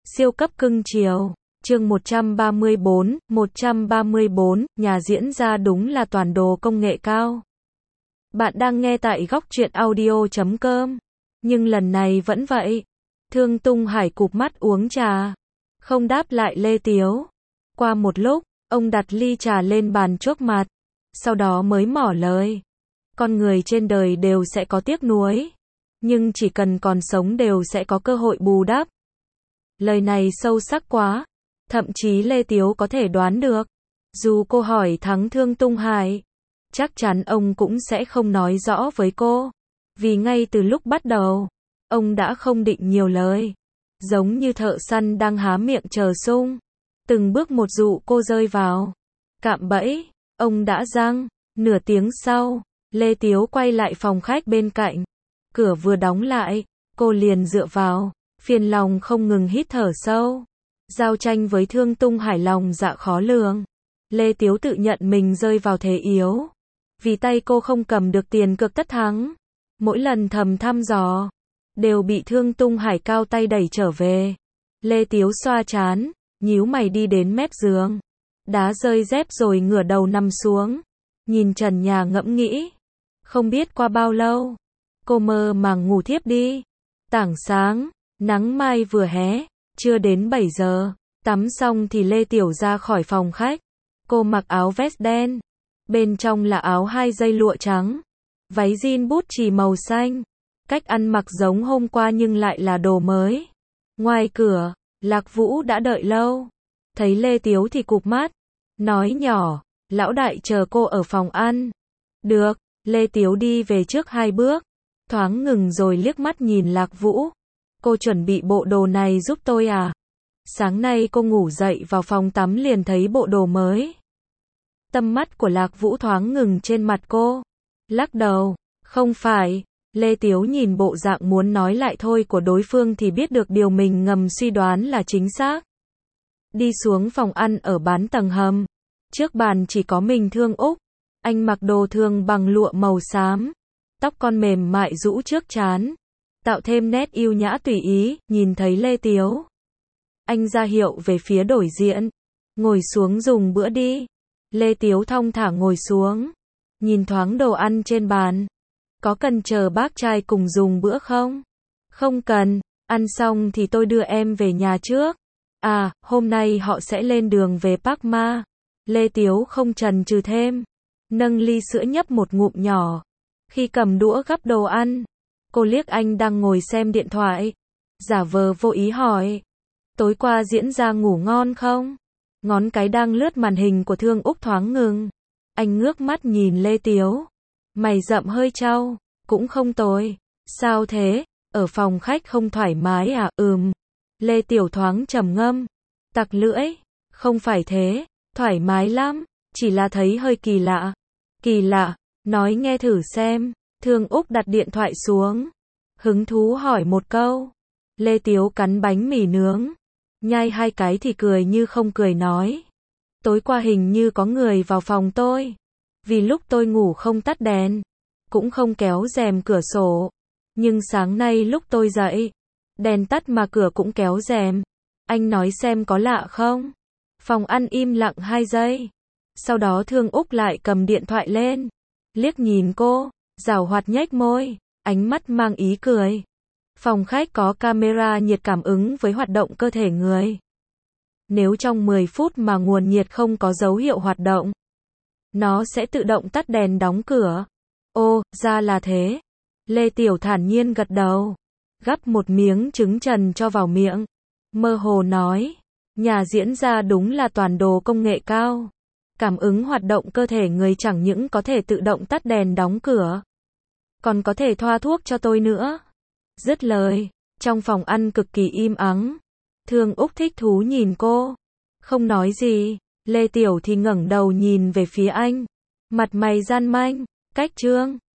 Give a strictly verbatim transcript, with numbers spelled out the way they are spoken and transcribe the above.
Siêu cấp cưng chiều. Chương một trăm ba mươi bốn, một trăm ba mươi bốn, nhà diễn ra đúng là toàn đồ công nghệ cao. Bạn đang nghe tại góc truyện audio chấm com. Nhưng lần này vẫn vậy. Thương Tung Hải cụp mắt uống trà. Không đáp lại Lê Tiếu. Qua một lúc, ông đặt ly trà lên bàn trước mặt. Sau đó mới mỏ lời. Con người trên đời đều sẽ có tiếc nuối. Nhưng chỉ cần còn sống đều sẽ có cơ hội bù đắp. Lời này sâu sắc quá. Thậm chí Lê Tiếu có thể đoán được. Dù cô hỏi thắng Thương Tung Hải, chắc chắn ông cũng sẽ không nói rõ với cô. Vì ngay từ lúc bắt đầu, ông đã không định nhiều lời. Giống như thợ săn đang há miệng chờ sung. Từng bước một dụ cô rơi vào cạm bẫy. Ông đã giăng. Nửa tiếng sau, Lê Tiếu quay lại phòng khách bên cạnh. Cửa vừa đóng lại, cô liền dựa vào. Phiền lòng không ngừng hít thở sâu. Giao tranh với Thương Tung Hải lòng dạ khó lường. Lê Tiếu tự nhận mình rơi vào thế yếu. Vì tay cô không cầm được tiền cược tất thắng. Mỗi lần thầm thăm dò, đều bị Thương Tung Hải cao tay đẩy trở về. Lê Tiếu xoa trán, nhíu mày đi đến mép giường. Đá rơi dép rồi ngửa đầu nằm xuống. Nhìn trần nhà ngẫm nghĩ. Không biết qua bao lâu, cô mơ màng ngủ thiếp đi. Tảng sáng, nắng mai vừa hé, chưa đến bảy giờ, tắm xong thì Lê Tiểu ra khỏi phòng khách. Cô mặc áo vest đen, bên trong là áo hai dây lụa trắng, váy jean bút chì màu xanh. Cách ăn mặc giống hôm qua nhưng lại là đồ mới. Ngoài cửa, Lạc Vũ đã đợi lâu. Thấy Lê Tiếu thì cụp mắt, nói nhỏ, lão đại chờ cô ở phòng ăn. Được, Lê Tiếu đi về trước hai bước, thoáng ngừng rồi liếc mắt nhìn Lạc Vũ. Cô chuẩn bị bộ đồ này giúp tôi à? Sáng nay cô ngủ dậy vào phòng tắm liền thấy bộ đồ mới. Tâm mắt của Lạc Vũ thoáng ngừng trên mặt cô. Lắc đầu, không phải. Lê Tiếu nhìn bộ dạng muốn nói lại thôi của đối phương thì biết được điều mình ngầm suy đoán là chính xác. Đi xuống phòng ăn ở bán tầng hầm. Trước bàn chỉ có mình Thương Úc. Anh mặc đồ thường bằng lụa màu xám. Tóc con mềm mại rũ trước trán, tạo thêm nét yêu nhã tùy ý. Nhìn thấy Lê Tiếu, anh ra hiệu về phía đối diện. Ngồi xuống dùng bữa đi. Lê Tiếu thong thả ngồi xuống. Nhìn thoáng đồ ăn trên bàn. Có cần chờ bác trai cùng dùng bữa không? Không cần, ăn xong thì tôi đưa em về nhà trước. À, hôm nay họ sẽ lên đường về Park Ma. Lê Tiếu không chần chừ thêm. Nâng ly sữa nhấp một ngụm nhỏ. Khi cầm đũa gắp đồ ăn, cô liếc anh đang ngồi xem điện thoại. Giả vờ vô ý hỏi. Tối qua diễn ra ngủ ngon không? Ngón cái đang lướt màn hình của Thương Úc thoáng ngừng. Anh ngước mắt nhìn Lê Tiếu. Mày rậm hơi trao. Cũng không tồi. Sao thế? Ở phòng khách không thoải mái à? Ừm. Lê Tiểu thoáng trầm ngâm. Tặc lưỡi. Không phải thế. Thoải mái lắm. Chỉ là thấy hơi kỳ lạ. Kỳ lạ. Nói nghe thử xem. Thương Úc đặt điện thoại xuống. Hứng thú hỏi một câu. Lê Tiếu cắn bánh mì nướng. Nhai hai cái thì cười như không cười nói. Tối qua hình như có người vào phòng tôi. Vì lúc tôi ngủ không tắt đèn. Cũng không kéo rèm cửa sổ. Nhưng sáng nay lúc tôi dậy. Đèn tắt mà cửa cũng kéo rèm. Anh nói xem có lạ không? Phòng ăn im lặng hai giây. Sau đó Thương Úc lại cầm điện thoại lên. Liếc nhìn cô, giảo hoạt nhếch môi, ánh mắt mang ý cười. Phòng khách có camera nhiệt cảm ứng với hoạt động cơ thể người. Nếu trong mười phút mà nguồn nhiệt không có dấu hiệu hoạt động, nó sẽ tự động tắt đèn đóng cửa. Ô, ra là thế. Lê Tiểu thản nhiên gật đầu. Gắp một miếng trứng trần cho vào miệng. Mơ hồ nói. Nhà diễn ra đúng là toàn đồ công nghệ cao. Cảm ứng hoạt động cơ thể người chẳng những có thể tự động tắt đèn đóng cửa, còn có thể thoa thuốc cho tôi nữa. Dứt lời, trong phòng ăn cực kỳ im ắng. Thương Úc thích thú nhìn cô. Không nói gì. Lê Tiểu thì ngẩng đầu nhìn về phía anh. Mặt mày gian manh. Cách trương.